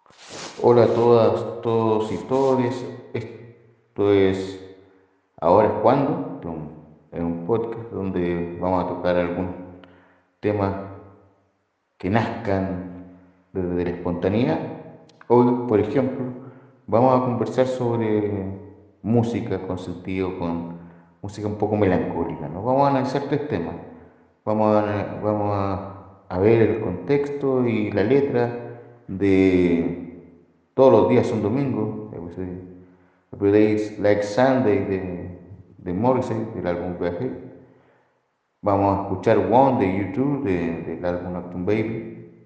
Hola a todas, todos y todes. Esto es Ahora es cuando, es un podcast donde vamos a tocar algún tema que nazcan desde la espontaneidad. Hoy, por ejemplo, vamos a conversar sobre música con sentido, con música un poco melancólica, ¿no? Vamos a analizar tres temas. Vamos a ver el contexto y la letra de Todos los días son domingos, Every Day is Like Sunday de Morrissey, del álbum Viaje. Vamos a escuchar One de YouTube, del álbum Acton Baby.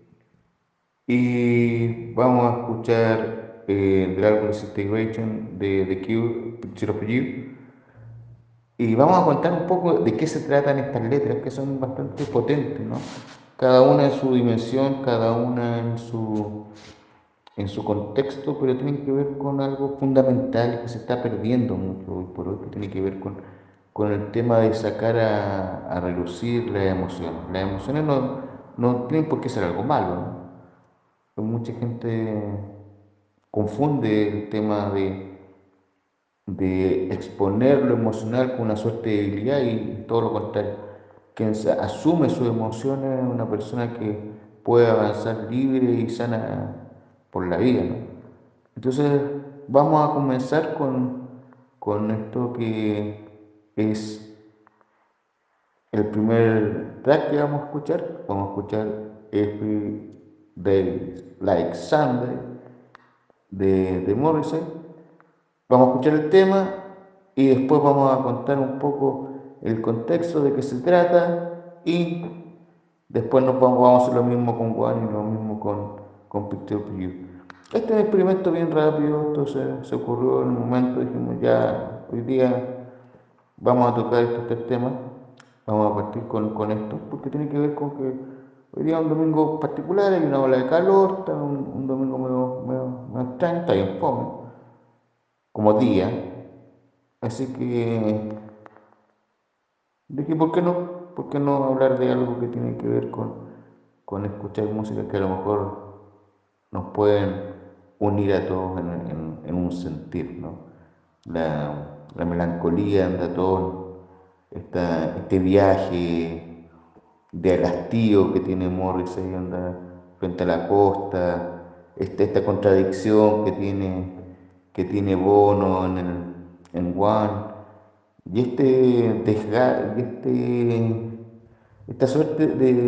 Y vamos a escuchar del álbum Disintegration de The Cure, Picture of You. Y vamos a contar un poco de qué se tratan estas letras, que son bastante potentes, ¿no? Cada una en su dimensión, cada una en su contexto, pero tienen que ver con algo fundamental que se está perdiendo mucho hoy por hoy, que tiene que ver con el tema de sacar a relucir las emociones. Las emociones no tienen por qué ser algo malo, ¿no? Pues mucha gente confunde el tema de exponer lo emocional con una suerte de debilidad y todo lo contrario. Quien asume sus emociones es una persona que puede avanzar libre y sana por la vida, ¿no? Entonces vamos a comenzar con esto que es el primer track que vamos a escuchar. Vamos a escuchar Every Day Like Sunday de Morrissey. Vamos a escuchar el tema y después vamos a contar un poco el contexto de qué se trata y después vamos a hacer lo mismo con One y lo mismo con Picture of You. Este es un experimento bien rápido, entonces se ocurrió en el momento, dijimos ya, hoy día vamos a tocar estos tres temas, vamos a partir con esto, porque tiene que ver con que hoy día es un domingo particular, hay una ola de calor, está un domingo medio extraño, está bien fome, como día, así que dije, ¿por qué no hablar de algo que tiene que ver con escuchar música que a lo mejor nos pueden unir a todos en un sentir, ¿no? La melancolía anda todo, este viaje de hastío que tiene Morrissey, anda frente a la costa, esta contradicción que tiene Bono en One, y esta suerte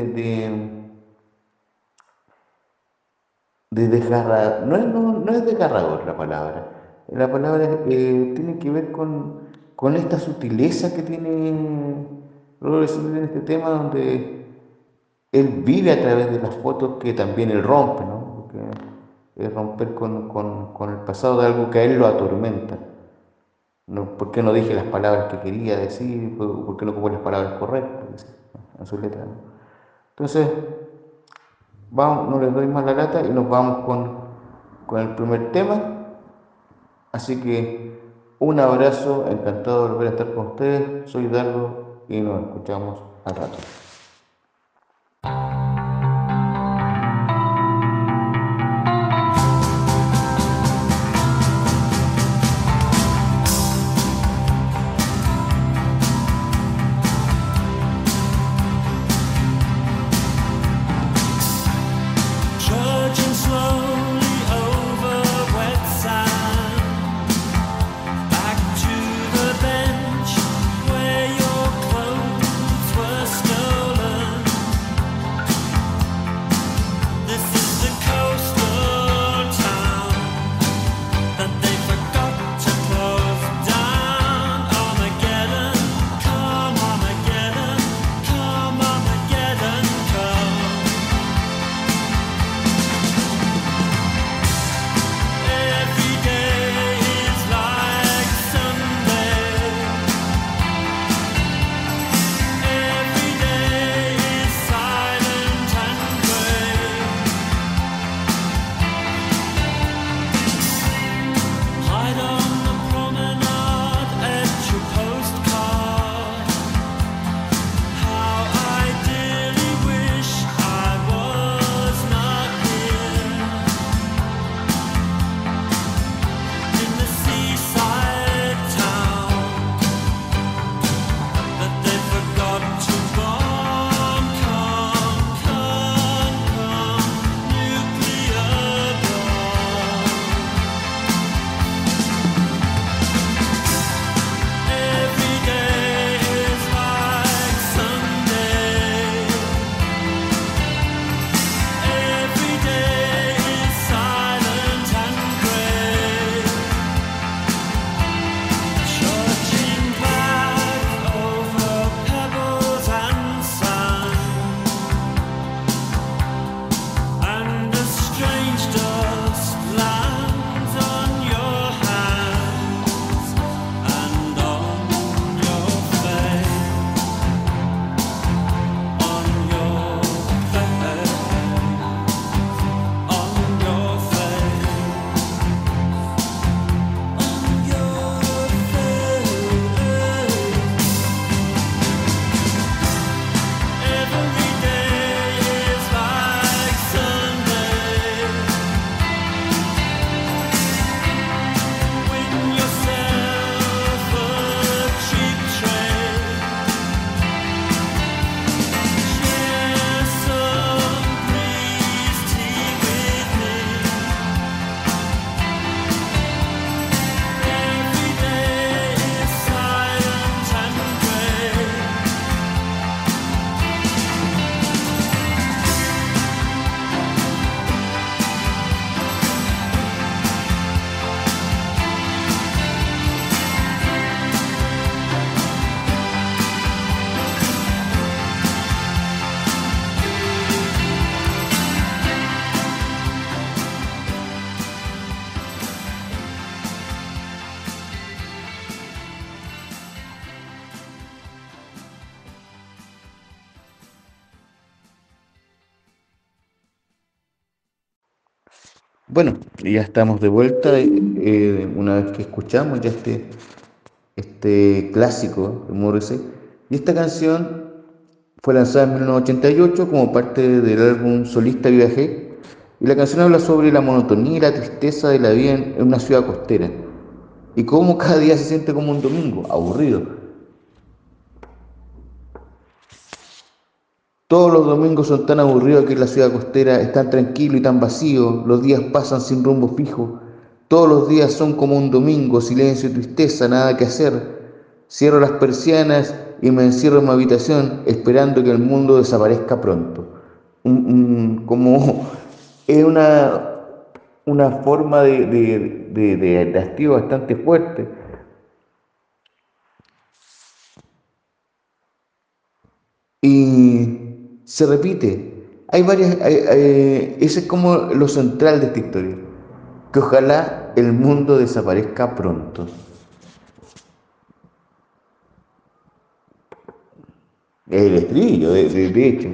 de desgarrar, no es desgarrador la palabra tiene que ver con esta sutileza que tiene Robert Smith en este tema, donde él vive a través de las fotos que también él rompe, ¿no? Porque es romper con el pasado de algo que a él lo atormenta. No, ¿por qué no dije las palabras que quería decir? ¿Por qué no ocupé las palabras correctas en su letra, ¿no? Entonces, vamos, no les doy más la lata y nos vamos con el primer tema. Así que un abrazo, encantado de volver a estar con ustedes. Soy Dardo y nos escuchamos al rato. Trudging slowly over wet sand, back to the bench where your clothes were stolen. Bueno, ya estamos de vuelta una vez que escuchamos ya este clásico de Morrissey. Y esta canción fue lanzada en 1988 como parte del álbum Solista Viajé. Y la canción habla sobre la monotonía y la tristeza de la vida en una ciudad costera. Y cómo cada día se siente como un domingo, aburrido. Todos los domingos son tan aburridos que en la ciudad costera es tan tranquilo y tan vacío, los días pasan sin rumbo fijo, todos los días son como un domingo, silencio y tristeza, nada que hacer. Cierro las persianas y me encierro en mi habitación esperando que el mundo desaparezca pronto. Como es una forma de hastío bastante fuerte. Y se repite. Hay varias, ese es como lo central de esta historia. Que ojalá el mundo desaparezca pronto. Es el estribillo, de hecho.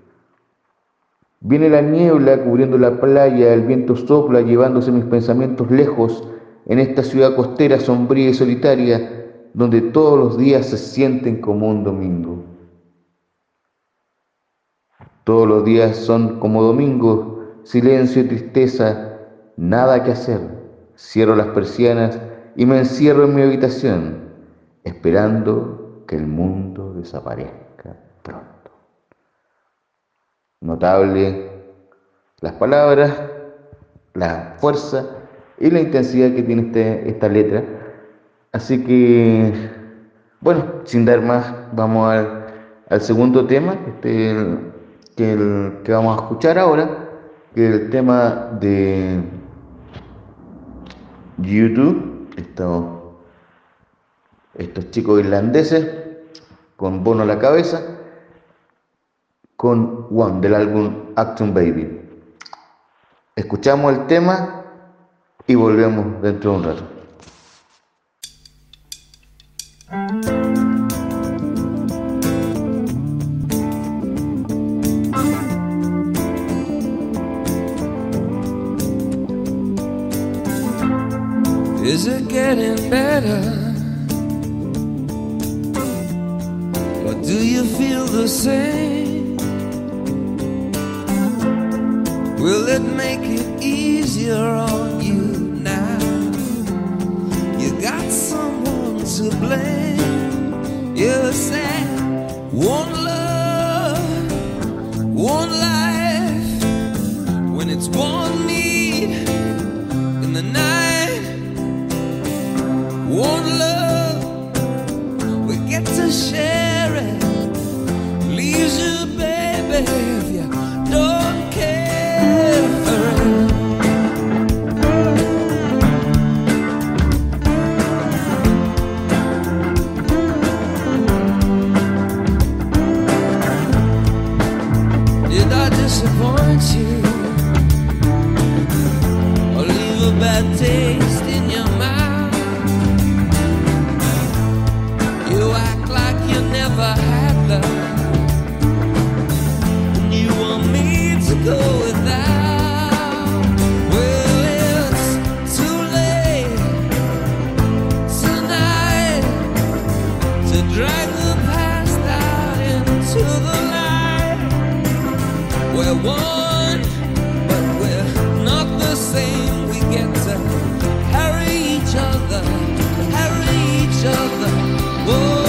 Viene la niebla cubriendo la playa, el viento sopla llevándose mis pensamientos lejos en esta ciudad costera sombría y solitaria, donde todos los días se sienten como un domingo. Todos los días son como domingos, silencio y tristeza, nada que hacer. Cierro las persianas y me encierro en mi habitación, esperando que el mundo desaparezca pronto. Notable las palabras, la fuerza y la intensidad que tiene esta letra. Así que, bueno, sin dar más, vamos al segundo tema, que vamos a escuchar ahora, que es el tema de YouTube, estos chicos irlandeses, con Bono a la cabeza, con One, del álbum Action Baby. Escuchamos el tema y volvemos dentro de un rato. Is it getting better? Or do you feel the same? Will it make it easier on you now? You got someone to blame. You said one love, one life, when it's one need in the night. One love, we get to share it. Leaves you, baby, if you don't care. Did I disappoint you? Or leave a bad taste in your mouth? Never had love, and you want me to go without. Well, it's too late tonight to drag the past out into the night. We're one, but we're not the same. We get to carry each other, carry each other. Whoa.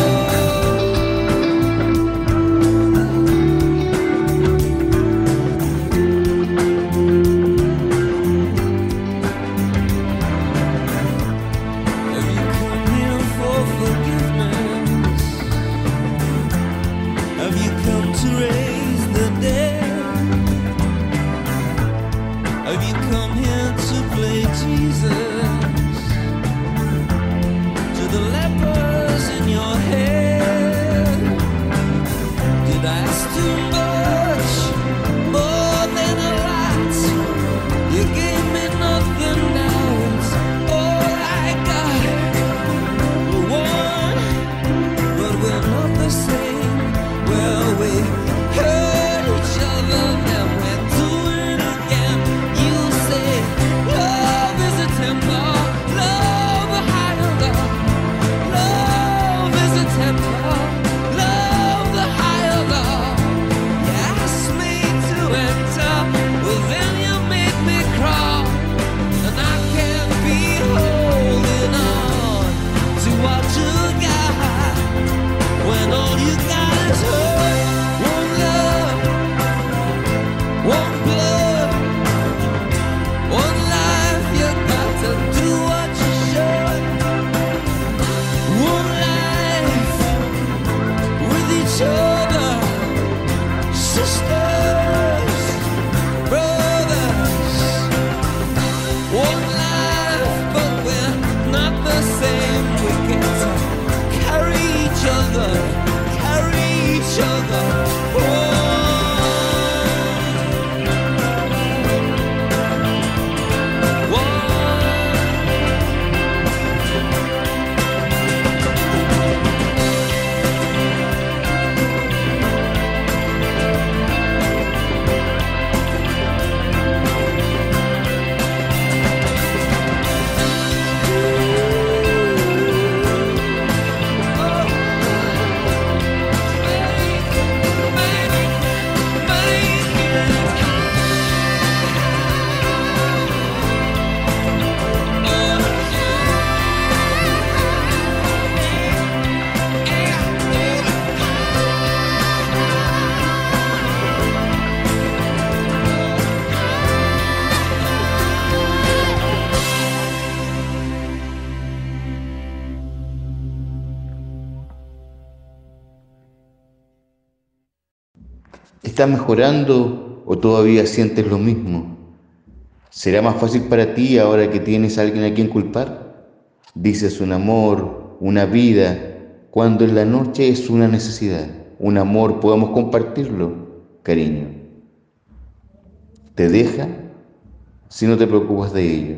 ¿Estás mejorando o todavía sientes lo mismo? ¿Será más fácil para ti ahora que tienes a alguien a quien culpar? Dices un amor, una vida, cuando en la noche es una necesidad. Un amor podemos compartirlo, cariño. ¿Te deja si no te preocupas de ello?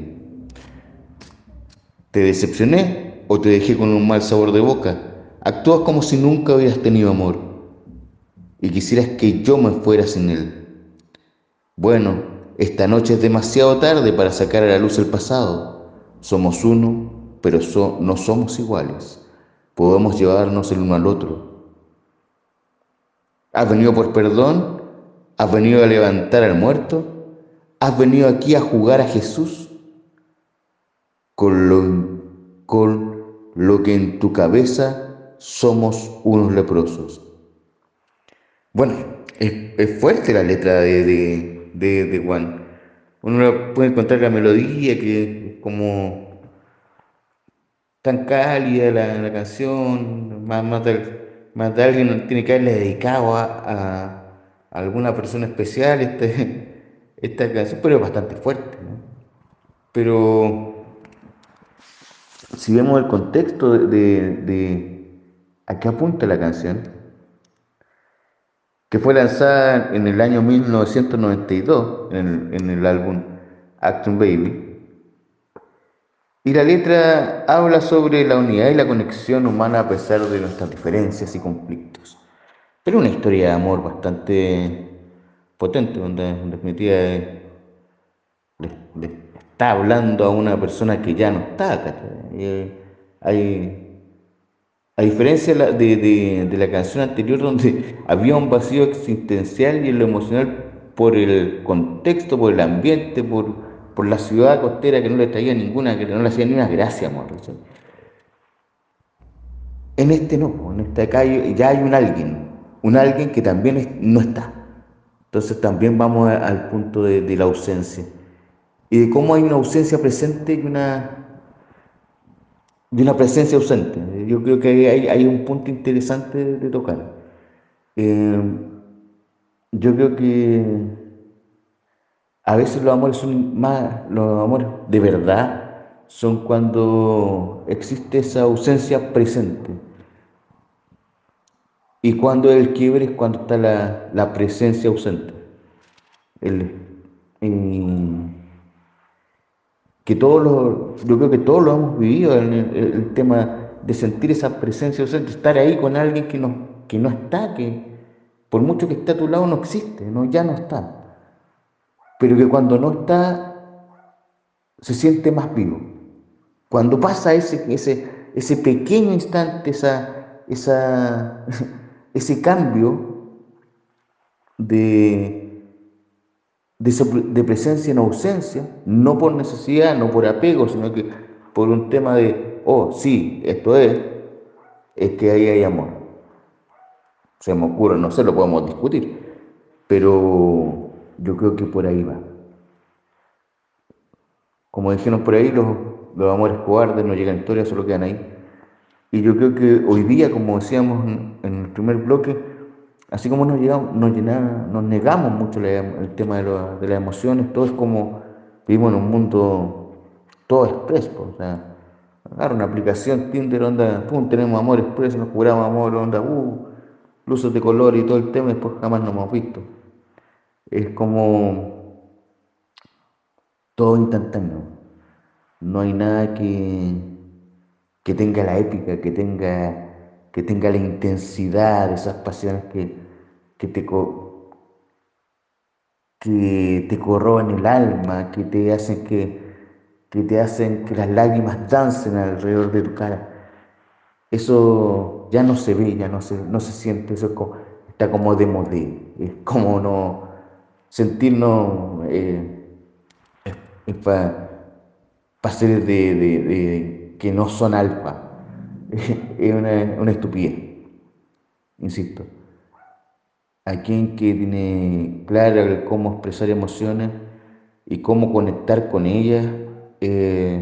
¿Te decepcioné o te dejé con un mal sabor de boca? Actúas como si nunca hubieras tenido amor y quisieras que yo me fuera sin él. Bueno, esta noche es demasiado tarde para sacar a la luz el pasado. Somos uno, pero no somos iguales. Podemos llevarnos el uno al otro. ¿Has venido por perdón? ¿Has venido a levantar al muerto? ¿Has venido aquí a jugar a Jesús? Con lo que en tu cabeza somos unos leprosos. Bueno, es fuerte la letra de Juan. Uno puede encontrar la melodía que es como tan cálida la canción, más de alguien tiene que haberle dedicado a alguna persona especial esta canción, pero es bastante fuerte, ¿no? Pero si vemos el contexto de a qué apunta la canción, que fue lanzada en el año 1992 en el álbum Action Baby. Y la letra habla sobre la unidad y la conexión humana a pesar de nuestras diferencias y conflictos. Pero una historia de amor bastante potente, donde en definitiva le está hablando a una persona que ya no está, ¿cachai? Hay, a diferencia de la canción anterior, donde había un vacío existencial y en lo emocional por el contexto, por el ambiente, por la ciudad costera que no le traía ninguna, que no le hacía ni una gracia, amor. ¿Cachai? En este no, en este acá ya hay un alguien que también no está. Entonces también vamos al punto de la ausencia. Y de cómo hay una ausencia presente y una presencia ausente. Yo creo que hay un punto interesante de tocar. Eh, yo creo que a veces los amores son más, los amores de verdad son cuando existe esa ausencia presente. Y cuando el quiebre es cuando está la presencia ausente. El, eh, yo creo que todos lo hemos vivido, el tema de sentir esa presencia ausente, estar ahí con alguien que no está, que por mucho que esté a tu lado no existe, no, ya no está. Pero que cuando no está, se siente más vivo. Cuando pasa ese pequeño instante, ese cambio de, de presencia en ausencia, no por necesidad, no por apego, sino que por un tema de, oh, sí, esto es que ahí hay amor. Se me ocurre, no sé, lo podemos discutir, pero yo creo que por ahí va. Como dijeron por ahí, los amores cobardes no llegan a historia, solo quedan ahí. Y yo creo que hoy día, como decíamos en el primer bloque, así como nos negamos mucho el tema de las emociones, todo es como vivimos en un mundo todo express, pues, o sea, agarra una aplicación, Tinder, onda, pum, tenemos amor express, nos curamos amor, onda, luces de color y todo el tema, y después jamás nos hemos visto. Es como todo instantáneo, no hay nada que tenga la épica, que tenga la intensidad de esas pasiones que te, que te corroen el alma, que te hacen que las lágrimas dancen alrededor de tu cara. Eso ya no se ve, ya no se siente, eso está como de modé, es como no sentirnos para seres que no son alfa. Es una estupidez, insisto. A quien que tiene claro cómo expresar emociones y cómo conectar con ellas,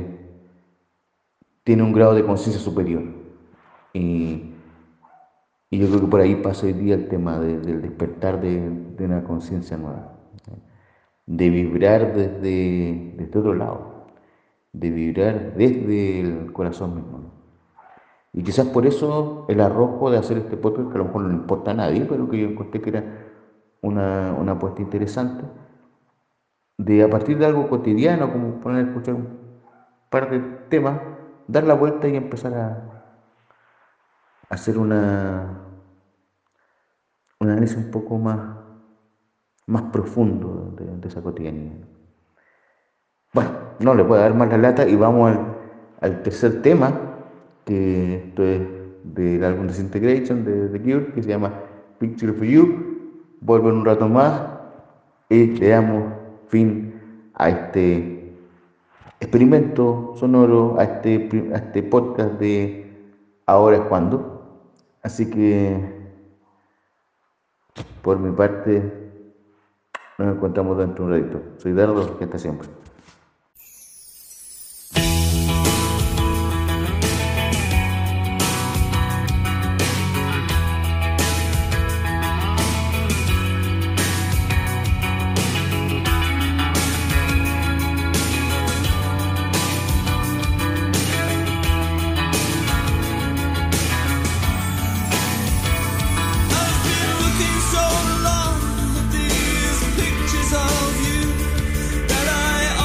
tiene un grado de conciencia superior. Y, Y yo creo que por ahí pasa hoy día el tema del despertar de una conciencia nueva, de vibrar desde otro lado, de vibrar desde el corazón mismo, ¿no? Y quizás por eso el arrojo de hacer este podcast, que a lo mejor no le importa a nadie, pero que yo encontré que era una apuesta interesante, de a partir de algo cotidiano, como poner a escuchar un par de temas, dar la vuelta y empezar a hacer un análisis un poco más profundo de esa cotidianidad. Bueno, no le puedo dar más la lata y vamos al tercer tema, que esto es del álbum Disintegration de The Cure, que se llama Picture for You. Vuelvo en un rato más y le damos fin a este experimento sonoro, a este podcast de Ahora es cuando. Así que, por mi parte, nos encontramos dentro de un ratito. Soy Dardo, que está siempre. I've been looking so long at these pictures of you that I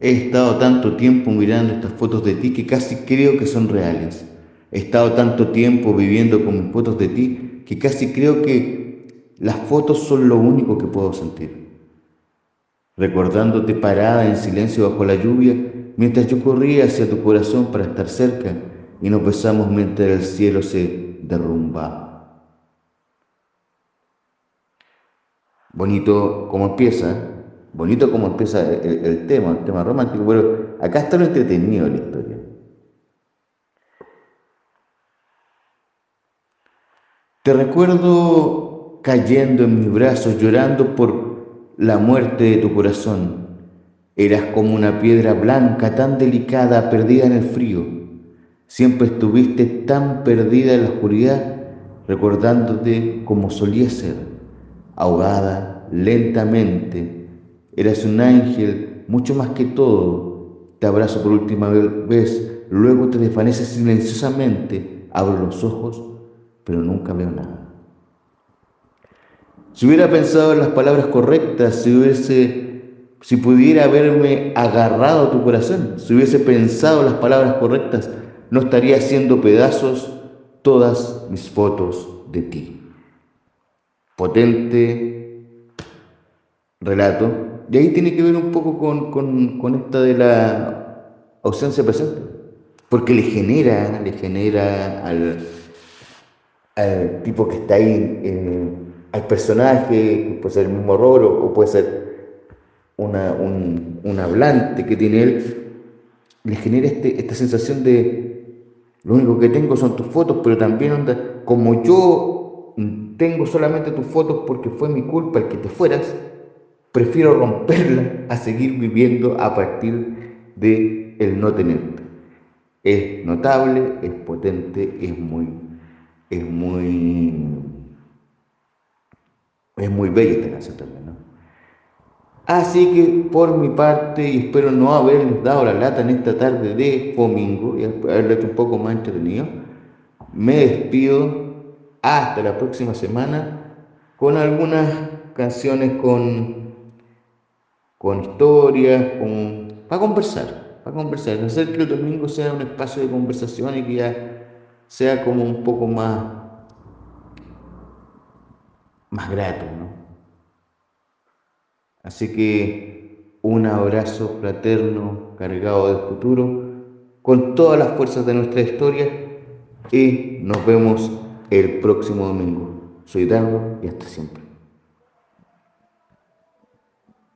He estado tanto tiempo mirando estas fotos de ti que casi creo que son reales. He estado tanto tiempo viviendo con mis fotos de ti que casi creo que las fotos son lo único que puedo sentir. Recordándote parada en silencio bajo la lluvia, mientras yo corría hacia tu corazón para estar cerca y nos besamos mientras el cielo se derrumbaba. Bonito como empieza, bonito como empieza el tema romántico, pero acá está lo entretenido de la historia. Te recuerdo cayendo en mis brazos, llorando por la muerte de tu corazón. Eras como una piedra blanca, tan delicada, perdida en el frío. Siempre estuviste tan perdida en la oscuridad, recordándote como solía ser, ahogada lentamente. Eras un ángel, mucho más que todo. Te abrazo por última vez, luego te desvaneces silenciosamente. Abro los ojos, pero nunca veo nada. Si hubiera pensado en las palabras correctas, si pudiera haberme agarrado a tu corazón, si hubiese pensado las palabras correctas, no estaría haciendo pedazos todas mis fotos de ti. Potente relato. Y ahí tiene que ver un poco con esta de la ausencia presente. Porque le genera al tipo que está ahí, al personaje, que puede ser el mismo rol o puede ser un hablante que tiene él, le genera esta sensación de lo único que tengo son tus fotos, pero también onda, como yo tengo solamente tus fotos porque fue mi culpa el que te fueras, prefiero romperla a seguir viviendo a partir de el no tenerte. Es notable, es potente, es muy, es muy bella esta canción también, ¿no? Así que por mi parte, y espero no haberles dado la lata en esta tarde de domingo y haberlo hecho un poco más entretenido, me despido hasta la próxima semana con algunas canciones con historias, para conversar, hacer que el domingo sea un espacio de conversación y que ya sea como un poco más grato, ¿no? Así que un abrazo fraterno cargado de futuro con todas las fuerzas de nuestra historia y nos vemos el próximo domingo. Soy Dardo y hasta siempre.